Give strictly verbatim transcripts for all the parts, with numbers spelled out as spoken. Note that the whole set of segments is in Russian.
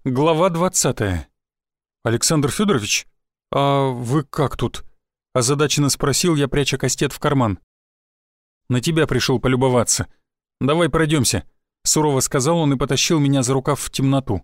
Глава двадцатая. «Александр Федорович, а вы как тут?» — озадаченно спросил я, пряча кастет в карман. «На тебя пришел полюбоваться. Давай пройдемся», — сурово сказал он и потащил меня за рукав в темноту.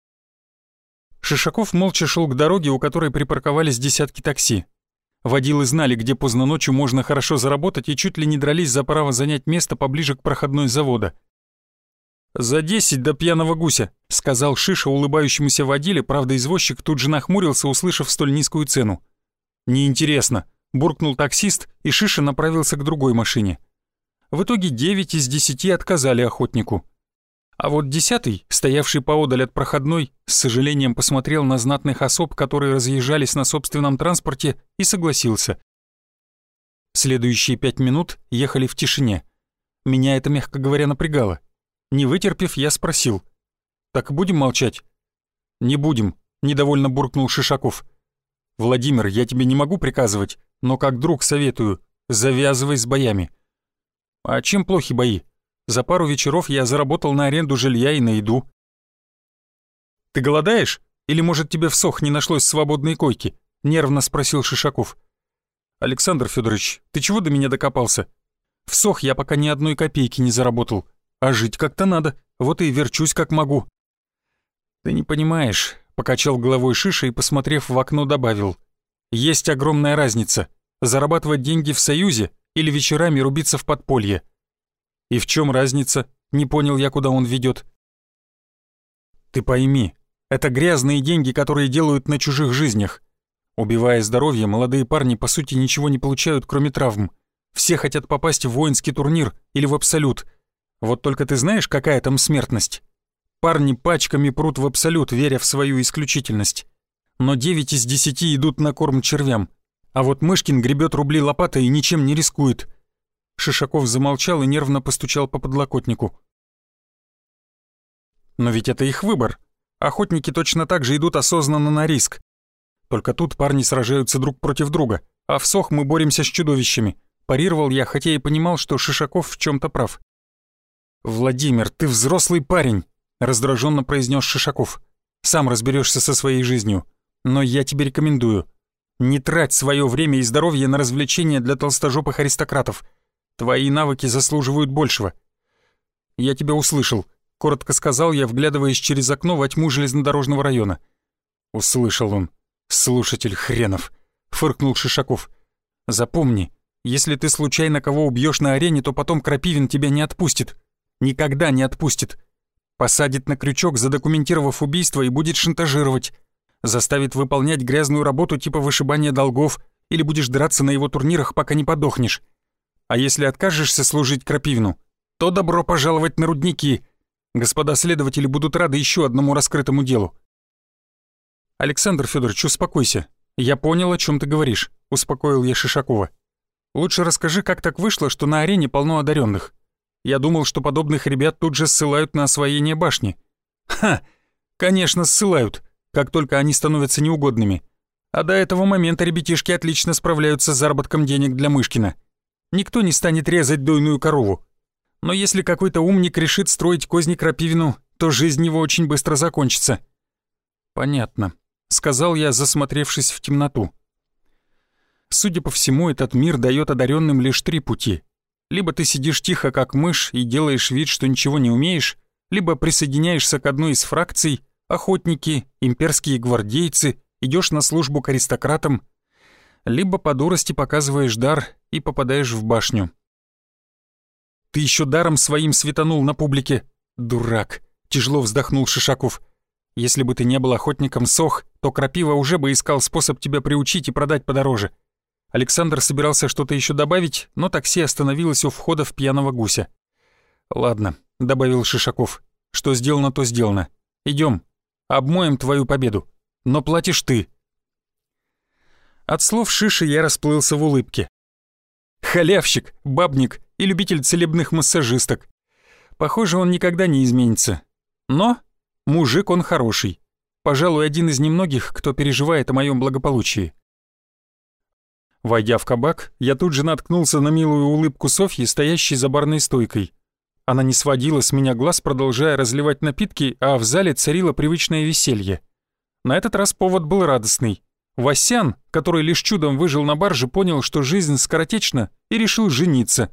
Шишаков молча шел к дороге, у которой припарковались десятки такси. Водилы знали, где поздно ночью можно хорошо заработать, и чуть ли не дрались за право занять место поближе к проходной завода. «За десять до пьяного гуся», — сказал Шиша улыбающемуся водиле, правда извозчик тут же нахмурился, услышав столь низкую цену. «Неинтересно», — буркнул таксист, и Шиша направился к другой машине. В итоге девять из десяти отказали охотнику. А вот десятый, стоявший поодаль от проходной, с сожалением посмотрел на знатных особ, которые разъезжались на собственном транспорте, и согласился. Следующие пять минут ехали в тишине. Меня это, мягко говоря, напрягало. Не вытерпев, я спросил. «Так будем молчать?» «Не будем», — недовольно буркнул Шишаков. «Владимир, я тебе не могу приказывать, но как друг советую, завязывай с боями». «А чем плохи бои? За пару вечеров я заработал на аренду жилья и на еду». «Ты голодаешь? Или, может, тебе в СОХ не нашлось свободной койки?» — нервно спросил Шишаков. «Александр Федорович, ты чего до меня докопался? В СОХ я пока ни одной копейки не заработал. А жить как-то надо, вот и верчусь как могу». «Ты не понимаешь», — покачал головой Шиша и, посмотрев в окно, добавил. «Есть огромная разница. Зарабатывать деньги в Союзе или вечерами рубиться в подполье». «И в чем разница?» — не понял я, куда он ведет. «Ты пойми, это грязные деньги, которые делают на чужих жизнях. Убивая здоровье, молодые парни по сути ничего не получают, кроме травм. Все хотят попасть в воинский турнир или в абсолют. Вот только ты знаешь, какая там смертность? Парни пачками прут в абсолют, веря в свою исключительность. Но девять из десяти идут на корм червям. А вот Мышкин гребет рубли лопатой и ничем не рискует». Шишаков замолчал и нервно постучал по подлокотнику. «Но ведь это их выбор. Охотники точно так же идут осознанно на риск. Только тут парни сражаются друг против друга, а в СОХ мы боремся с чудовищами», — парировал я, хотя и понимал, что Шишаков в чем-то прав. «Владимир, ты взрослый парень», — раздраженно произнес Шишаков. «Сам разберешься со своей жизнью. Но я тебе рекомендую. Не трать свое время и здоровье на развлечения для толстожопых аристократов. Твои навыки заслуживают большего». «Я тебя услышал», — коротко сказал я, вглядываясь через окно во тьму железнодорожного района. «Услышал он. Слушатель хренов», — фыркнул Шишаков. «Запомни, если ты случайно кого убьешь на арене, то потом Крапивин тебя не отпустит. Никогда не отпустит. Посадит на крючок, задокументировав убийство, и будет шантажировать. Заставит выполнять грязную работу типа вышибания долгов, или будешь драться на его турнирах, пока не подохнешь. А если откажешься служить Крапивину, то добро пожаловать на рудники. Господа следователи будут рады еще одному раскрытому делу». «Александр Федорович, успокойся. Я понял, о чем ты говоришь», — успокоил я Шишакова. «Лучше расскажи, как так вышло, что на арене полно одаренных. Я думал, что подобных ребят тут же ссылают на освоение башни». «Ха! Конечно, ссылают, как только они становятся неугодными. А до этого момента ребятишки отлично справляются с заработком денег для Мышкина. Никто не станет резать дойную корову. Но если какой-то умник решит строить козни Крапивину, то жизнь его очень быстро закончится». «Понятно», — сказал я, засмотревшись в темноту. «Судя по всему, этот мир дает одаренным лишь три пути. Либо ты сидишь тихо, как мышь, и делаешь вид, что ничего не умеешь, либо присоединяешься к одной из фракций, охотники, имперские гвардейцы, идешь на службу к аристократам, либо по дурости показываешь дар и попадаешь в башню». «Ты еще даром своим светанул на публике, дурак», — тяжело вздохнул Шишаков. «Если бы ты не был охотником СОХ, то Крапива уже бы искал способ тебя приучить и продать подороже». Александр собирался что-то еще добавить, но такси остановилось у входа в пьяного гуся. «Ладно», — добавил Шишаков, — «что сделано, то сделано. Идем, обмоем твою победу, но платишь ты». От слов Шиши я расплылся в улыбке. Халявщик, бабник и любитель целебных массажисток. Похоже, он никогда не изменится. Но мужик он хороший. Пожалуй, один из немногих, кто переживает о моем благополучии. Войдя в кабак, я тут же наткнулся на милую улыбку Софьи, стоящей за барной стойкой. Она не сводила с меня глаз, продолжая разливать напитки, а в зале царило привычное веселье. На этот раз повод был радостный. Васян, который лишь чудом выжил на барже, понял, что жизнь скоротечна, и решил жениться.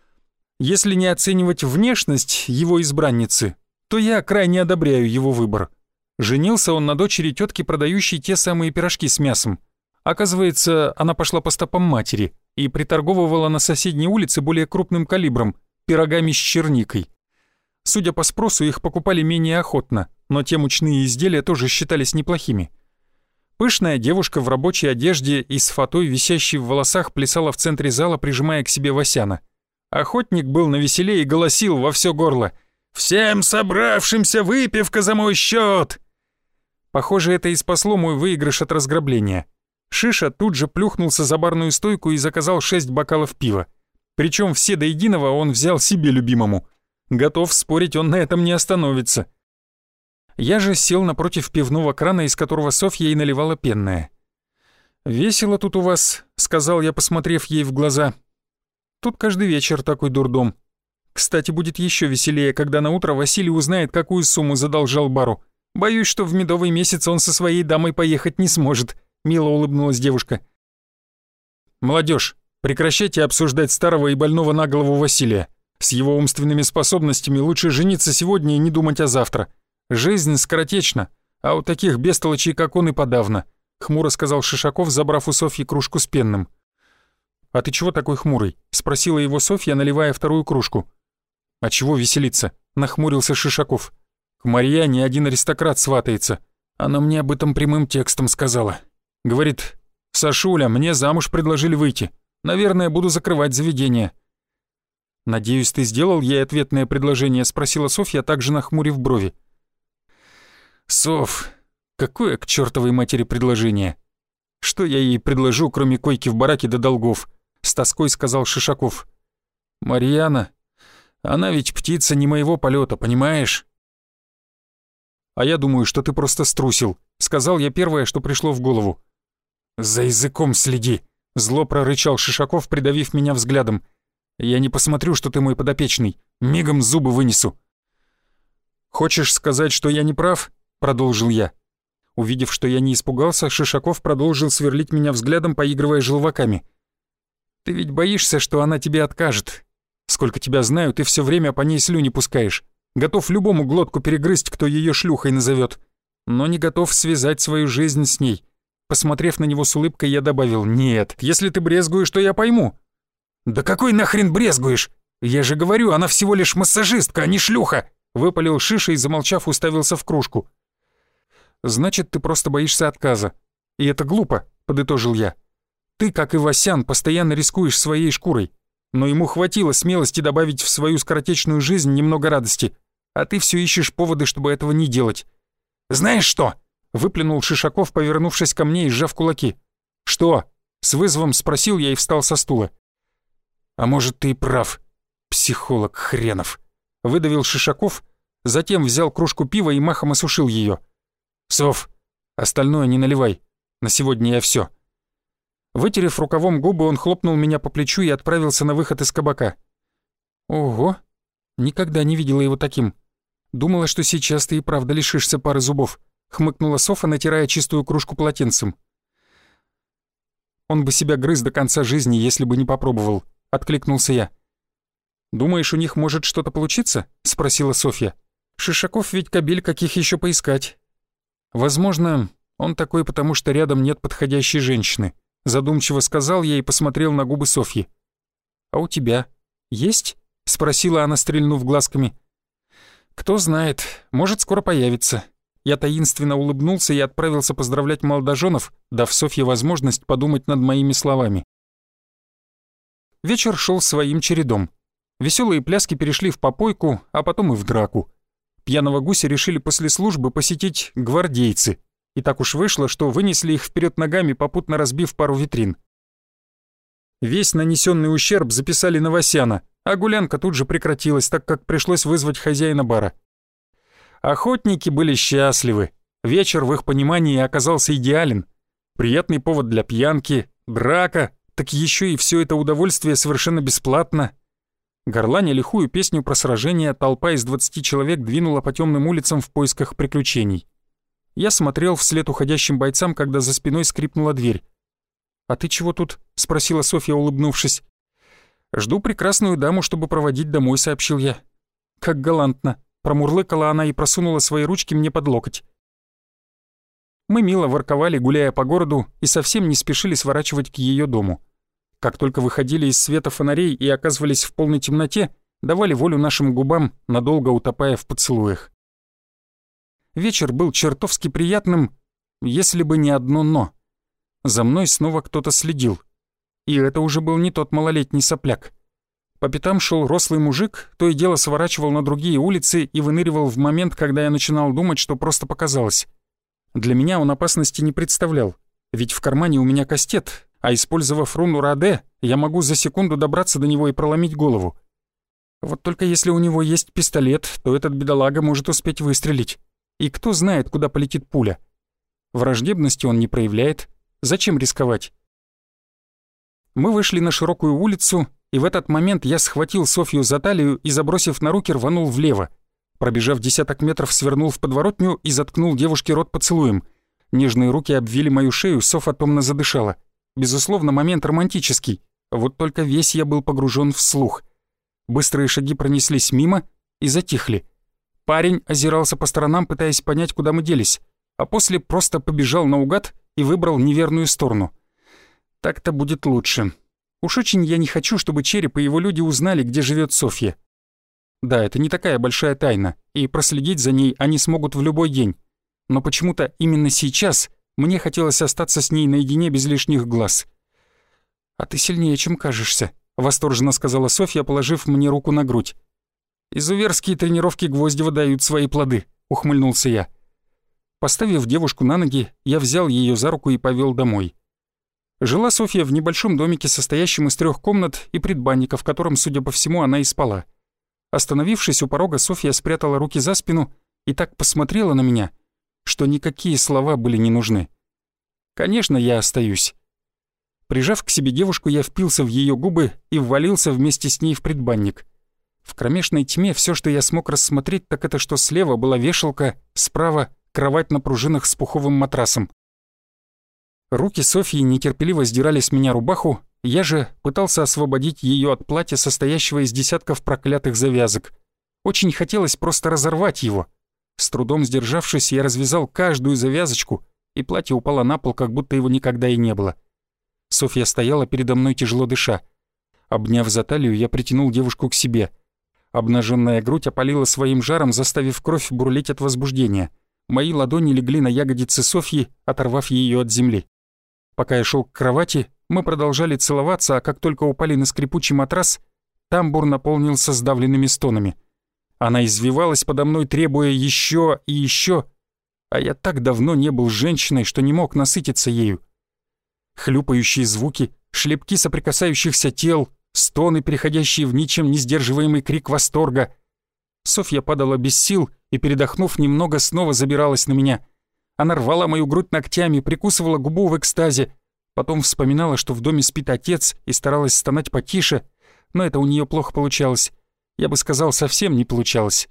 Если не оценивать внешность его избранницы, то я крайне одобряю его выбор. Женился он на дочери тетки, продающей те самые пирожки с мясом. Оказывается, она пошла по стопам матери и приторговывала на соседней улице более крупным калибром, пирогами с черникой. Судя по спросу, их покупали менее охотно, но те мучные изделия тоже считались неплохими. Пышная девушка в рабочей одежде и с фатой, висящей в волосах, плясала в центре зала, прижимая к себе Васяна. Охотник был навеселе и голосил во все горло: «Всем собравшимся выпивка за мой счет!» Похоже, это и спасло мой выигрыш от разграбления. Шиша тут же плюхнулся за барную стойку и заказал шесть бокалов пива. Причем все до единого он взял себе любимому. Готов спорить, он на этом не остановится. Я же сел напротив пивного крана, из которого Софья и наливала пенное. «Весело тут у вас», — сказал я, посмотрев ей в глаза. «Тут каждый вечер такой дурдом. Кстати, будет еще веселее, когда на утро Василий узнает, какую сумму задолжал бару. Боюсь, что в медовый месяц он со своей дамой поехать не сможет», — мило улыбнулась девушка. «Молодежь, прекращайте обсуждать старого и больного на голову Василия. С его умственными способностями лучше жениться сегодня и не думать о завтра. Жизнь скоротечна, а у таких бестолочей, как он, и подавно», — хмуро сказал Шишаков, забрав у Софьи кружку с пенным. «А ты чего такой хмурый?» — спросила его Софья, наливая вторую кружку. «А чего веселиться?» — нахмурился Шишаков. «К Марьяне один аристократ сватается. Она мне об этом прямым текстом сказала. Говорит: Сашуля, мне замуж предложили выйти. Наверное, буду закрывать заведение». «Надеюсь, ты сделал ей ответное предложение?» — спросила Софья, также нахмурив брови. «Соф, какое к чертовой матери предложение? Что я ей предложу, кроме койки в бараке до долгов?» — с тоской сказал Шишаков. «Марьяна, она ведь птица не моего полета, понимаешь?» «А я думаю, что ты просто струсил», — сказал я первое, что пришло в голову. «За языком следи», — зло прорычал Шишаков, придавив меня взглядом. «Я не посмотрю, что ты мой подопечный. Мигом зубы вынесу». «Хочешь сказать, что я не прав?» — продолжил я. Увидев, что я не испугался, Шишаков продолжил сверлить меня взглядом, поигрывая желваками. «Ты ведь боишься, что она тебе откажет. Сколько тебя знаю, ты все время по ней слюни пускаешь. Готов любому глотку перегрызть, кто ее шлюхой назовет, но не готов связать свою жизнь с ней». Посмотрев на него с улыбкой, я добавил: «Нет, если ты брезгуешь, то я пойму». «Да какой нахрен брезгуешь? Я же говорю, она всего лишь массажистка, а не шлюха!» Выпалил Шиша и, замолчав, уставился в кружку. «Значит, ты просто боишься отказа. И это глупо», — подытожил я. «Ты, как и Васян, постоянно рискуешь своей шкурой, но ему хватило смелости добавить в свою скоротечную жизнь немного радости, а ты все ищешь поводы, чтобы этого не делать». «Знаешь что?» — выплюнул Шишаков, повернувшись ко мне и сжав кулаки. «Что?» — с вызовом спросил я и встал со стула. «А может, ты и прав, психолог хренов», — выдавил Шишаков, затем взял кружку пива и махом осушил ее. «Сов, остальное не наливай, на сегодня я все». Вытерев рукавом губы, он хлопнул меня по плечу и отправился на выход из кабака. «Ого, никогда не видела его таким. Думала, что сейчас ты и правда лишишься пары зубов», — хмыкнула Софа, натирая чистую кружку полотенцем. «Он бы себя грыз до конца жизни, если бы не попробовал», — откликнулся я. «Думаешь, у них может что-то получиться?» — спросила Софья. «Шишаков ведь кобель, каких еще поискать». «Возможно, он такой, потому что рядом нет подходящей женщины», — задумчиво сказал я и посмотрел на губы Софьи. «А у тебя есть?» — спросила она, стрельнув глазками. «Кто знает, может, скоро появится». Я таинственно улыбнулся и отправился поздравлять молодоженов, дав Софье возможность подумать над моими словами. Вечер шел своим чередом. Веселые пляски перешли в попойку, а потом и в драку. Пьяного гуся решили после службы посетить гвардейцы, и так уж вышло, что вынесли их вперед ногами, попутно разбив пару витрин. Весь нанесенный ущерб записали на Васяна, а гулянка тут же прекратилась, так как пришлось вызвать хозяина бара. Охотники были счастливы. Вечер в их понимании оказался идеален. Приятный повод для пьянки, драка, так еще и все это удовольствие совершенно бесплатно. Горланя лихую песню про сражение, толпа из двадцати человек двинула по темным улицам в поисках приключений. Я смотрел вслед уходящим бойцам, когда за спиной скрипнула дверь. «А ты чего тут?» — спросила Софья, улыбнувшись. «Жду прекрасную даму, чтобы проводить домой», — сообщил я. «Как галантно!» — промурлыкала она и просунула свои ручки мне под локоть. Мы мило ворковали, гуляя по городу, и совсем не спешили сворачивать к ее дому. Как только выходили из света фонарей и оказывались в полной темноте, давали волю нашим губам, надолго утопая в поцелуях. Вечер был чертовски приятным, если бы не одно «но». За мной снова кто-то следил. И это уже был не тот малолетний сопляк. По пятам шел рослый мужик, то и дело сворачивал на другие улицы и выныривал в момент, когда я начинал думать, что просто показалось. Для меня он опасности не представлял, ведь в кармане у меня кастет, а использовав руну Раде, я могу за секунду добраться до него и проломить голову. Вот только если у него есть пистолет, то этот бедолага может успеть выстрелить. И кто знает, куда полетит пуля. Враждебности он не проявляет. Зачем рисковать? Мы вышли на широкую улицу, и в этот момент я схватил Софью за талию и, забросив на руки, рванул влево. Пробежав десяток метров, свернул в подворотню и заткнул девушке рот поцелуем. Нежные руки обвили мою шею, Софа томно задышала. Безусловно, момент романтический. Вот только весь я был погружен в слух. Быстрые шаги пронеслись мимо и затихли. Парень озирался по сторонам, пытаясь понять, куда мы делись, а после просто побежал наугад и выбрал неверную сторону. Так-то будет лучше. Уж очень я не хочу, чтобы Череп и его люди узнали, где живет Софья. Да, это не такая большая тайна, и проследить за ней они смогут в любой день. Но почему-то именно сейчас мне хотелось остаться с ней наедине без лишних глаз. «А ты сильнее, чем кажешься», — восторженно сказала Софья, положив мне руку на грудь. «Изуверские тренировки Гвоздева дают свои плоды», — ухмыльнулся я. Поставив девушку на ноги, я взял ее за руку и повел домой. Жила Софья в небольшом домике, состоящем из трех комнат и предбанника, в котором, судя по всему, она и спала. Остановившись у порога, Софья спрятала руки за спину и так посмотрела на меня, что никакие слова были не нужны. Конечно, я остаюсь. Прижав к себе девушку, я впился в ее губы и ввалился вместе с ней в предбанник. В кромешной тьме все, что я смог рассмотреть, так это, что слева была вешалка, справа — кровать на пружинах с пуховым матрасом. Руки Софьи нетерпеливо сдирали с меня рубаху, я же пытался освободить ее от платья, состоящего из десятков проклятых завязок. Очень хотелось просто разорвать его. С трудом сдержавшись, я развязал каждую завязочку, и платье упало на пол, как будто его никогда и не было. Софья стояла передо мной, тяжело дыша. Обняв за талию, я притянул девушку к себе. Обнаженная грудь опалила своим жаром, заставив кровь бурлить от возбуждения. Мои ладони легли на ягодицы Софьи, оторвав ее от земли. Пока я шел к кровати, мы продолжали целоваться, а как только упали на скрипучий матрас, тамбур наполнился сдавленными стонами. Она извивалась подо мной, требуя еще и еще, а я так давно не был женщиной, что не мог насытиться ею. Хлюпающие звуки, шлепки соприкасающихся тел, стоны, переходящие в ничем не сдерживаемый крик восторга. Софья падала без сил и, передохнув немного, снова забиралась на меня. Она рвала мою грудь ногтями, прикусывала губу в экстазе, потом вспоминала, что в доме спит отец, и старалась стонать потише, но это у нее плохо получалось. Я бы сказал, совсем не получалось.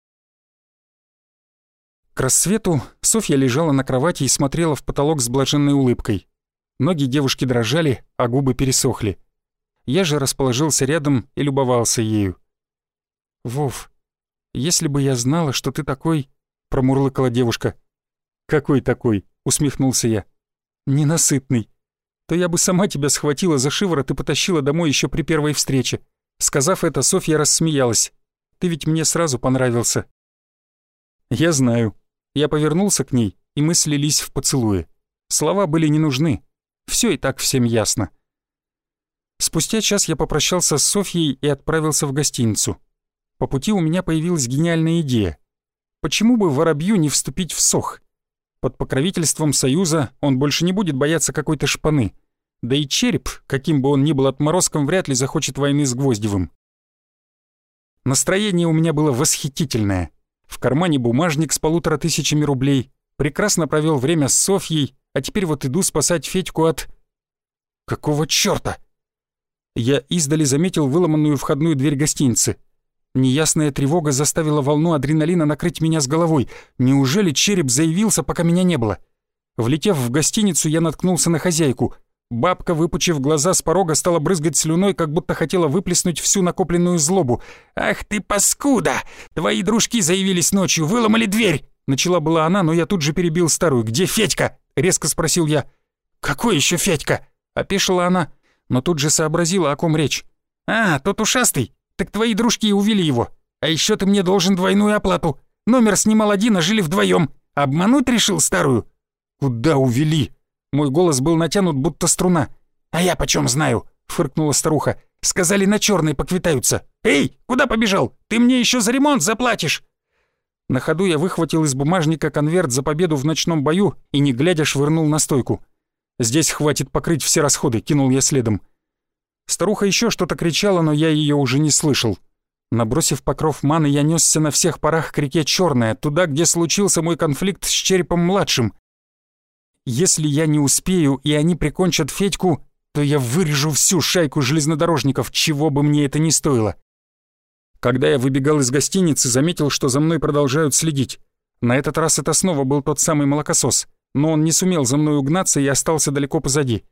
К рассвету Софья лежала на кровати и смотрела в потолок с блаженной улыбкой. Ноги девушки дрожали, а губы пересохли. Я же расположился рядом и любовался ею. «Вов, если бы я знала, что ты такой...» — промурлыкала девушка. «Какой такой?» — усмехнулся я. «Ненасытный. То я бы сама тебя схватила за шиворот и потащила домой еще при первой встрече». Сказав это, Софья рассмеялась. «Ты ведь мне сразу понравился». «Я знаю». Я повернулся к ней, и мы слились в поцелуе. Слова были не нужны. Все и так всем ясно. Спустя час я попрощался с Софьей и отправился в гостиницу. По пути у меня появилась гениальная идея. Почему бы воробью не вступить в сох? Под покровительством Союза он больше не будет бояться какой-то шпаны. Да и Череп, каким бы он ни был отморозком, вряд ли захочет войны с Гвоздевым. Настроение у меня было восхитительное. В кармане бумажник с полутора тысячами рублей. Прекрасно провел время с Софьей, а теперь вот иду спасать Федьку от... Какого чёрта? Я издали заметил выломанную входную дверь гостиницы. Неясная тревога заставила волну адреналина накрыть меня с головой. Неужели череп заявился, пока меня не было? Влетев в гостиницу, я наткнулся на хозяйку. Бабка, выпучив глаза с порога, стала брызгать слюной, как будто хотела выплеснуть всю накопленную злобу. «Ах ты паскуда! Твои дружки заявились ночью, выломали дверь!» Начала была она, но я тут же перебил старую. «Где Федька?» — резко спросил я. «Какой еще Федька?» — опешила она, но тут же сообразила, о ком речь. «А, тот ушастый? Так твои дружки и увели его. А еще ты мне должен двойную оплату. Номер снимал один, а жили вдвоем. Обмануть решил старую?» «Куда увели?» Мой голос был натянут, будто струна. «А я почем знаю?» — фыркнула старуха. «Сказали, на черной поквитаются. Эй, куда побежал? Ты мне еще за ремонт заплатишь!» На ходу я выхватил из бумажника конверт за победу в ночном бою и, не глядя, швырнул на стойку. «Здесь хватит покрыть все расходы», — кинул я следом. Старуха еще что-то кричала, но я ее уже не слышал. Набросив покров маны, я несся на всех парах к реке Черная, туда, где случился мой конфликт с Черепом-младшим. Если я не успею, и они прикончат Федьку, то я вырежу всю шайку железнодорожников, чего бы мне это ни стоило. Когда я выбегал из гостиницы, заметил, что за мной продолжают следить. На этот раз это снова был тот самый молокосос, но он не сумел за мной угнаться и остался далеко позади.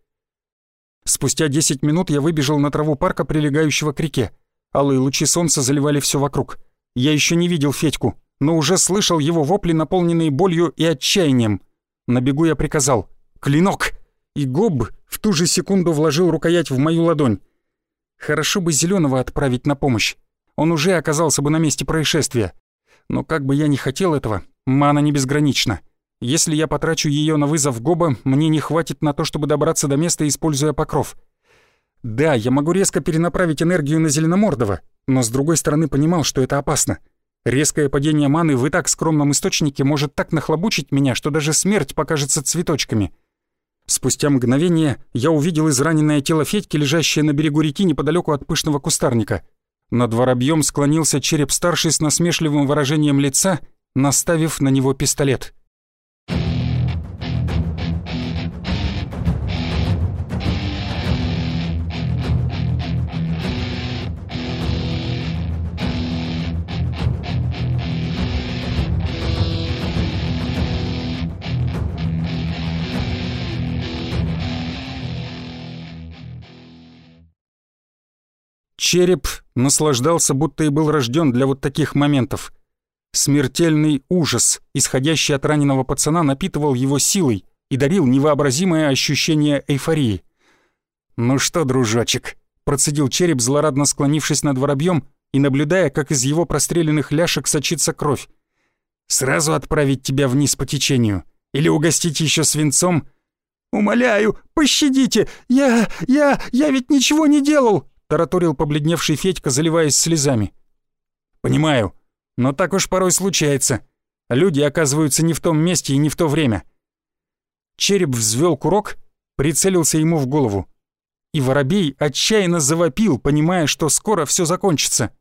Спустя десять минут я выбежал на траву парка, прилегающего к реке. Алые лучи солнца заливали все вокруг. Я еще не видел Федьку, но уже слышал его вопли, наполненные болью и отчаянием. На бегу я приказал «Клинок!» и Гоб в ту же секунду вложил рукоять в мою ладонь. Хорошо бы Зеленого отправить на помощь. Он уже оказался бы на месте происшествия. Но как бы я ни хотел этого, мана не безгранична. Если я потрачу ее на вызов Гоба, мне не хватит на то, чтобы добраться до места, используя покров. Да, я могу резко перенаправить энергию на Зеленомордого, но с другой стороны понимал, что это опасно. Резкое падение маны в и так скромном источнике может так нахлобучить меня, что даже смерть покажется цветочками. Спустя мгновение я увидел израненное тело Федьки, лежащее на берегу реки неподалеку от пышного кустарника. Над воробьем склонился Череп-старший с насмешливым выражением лица, наставив на него пистолет. Череп наслаждался, будто и был рожден для вот таких моментов. Смертельный ужас, исходящий от раненого пацана, напитывал его силой и дарил невообразимое ощущение эйфории. «Ну что, дружочек», — процедил Череп, злорадно склонившись над воробьем и наблюдая, как из его простреленных ляшек сочится кровь. «Сразу отправить тебя вниз по течению? Или угостить еще свинцом?» «Умоляю, пощадите! Я... я... я ведь ничего не делал!» — тараторил побледневший Федька, заливаясь слезами. «Понимаю, но так уж порой случается. Люди оказываются не в том месте и не в то время». Череп взвел курок, прицелился ему в голову. И воробей отчаянно завопил, понимая, что скоро все закончится.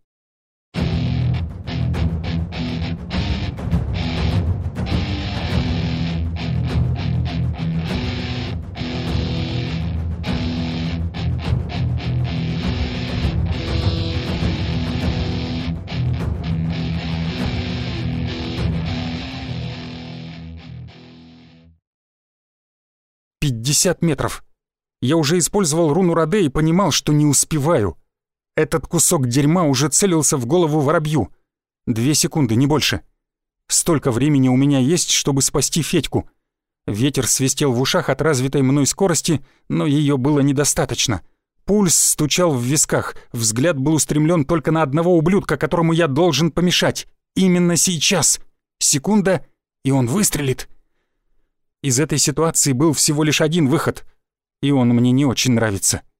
пятьдесят метров. Я уже использовал руну Раде и понимал, что не успеваю. Этот кусок дерьма уже целился в голову воробью. Две секунды, не больше. Столько времени у меня есть, чтобы спасти Федьку. Ветер свистел в ушах от развитой мной скорости, но ее было недостаточно. Пульс стучал в висках, взгляд был устремлен только на одного ублюдка, которому я должен помешать. Именно сейчас. Секунда, и он выстрелит. Из этой ситуации был всего лишь один выход, и он мне не очень нравится.